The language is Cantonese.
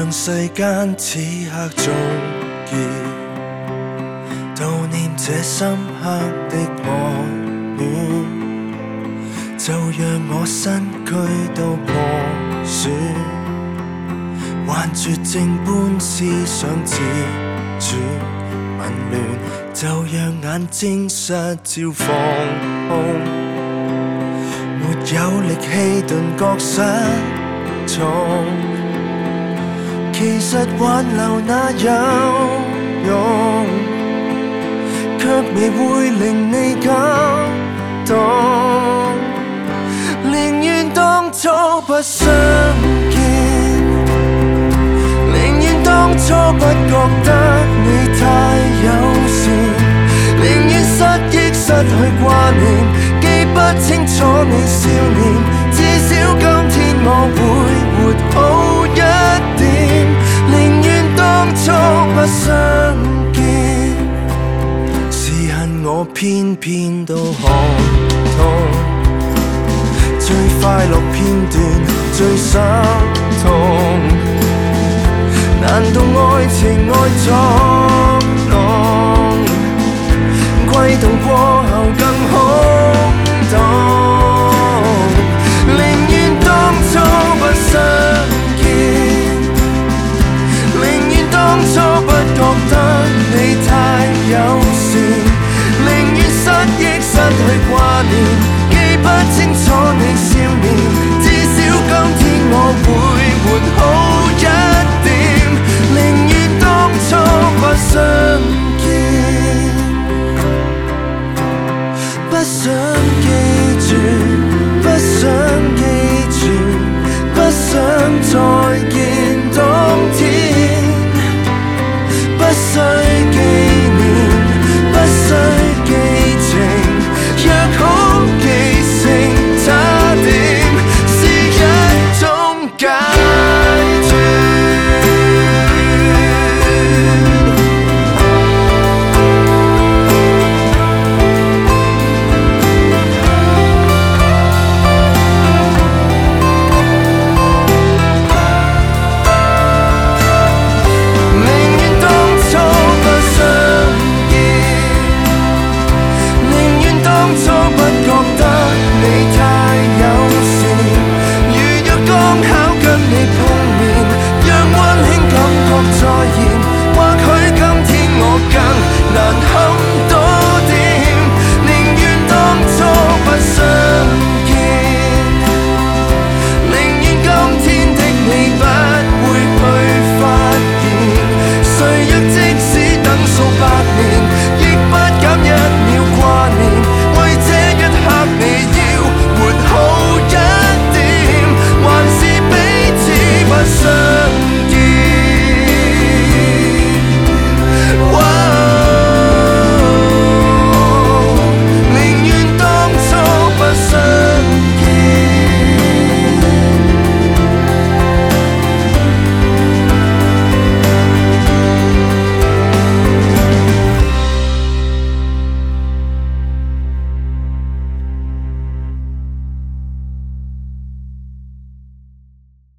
让世間此刻終結，悼念這深刻的愛戀，就讓我身軀都破損，還絕症般思想自轉紊亂，就讓眼睛失焦放空，沒有力氣頓覺失重。其實挽留那有用，卻未會令你感動。寧願當初不相見，寧願當初不覺得你太友善，寧願失憶失去掛念，記不清楚你少年，至少今天我會活好一點。寧願當初不相見，是恨我偏偏都看通，最快樂片段最心痛，難道愛情愛作弄，悸動過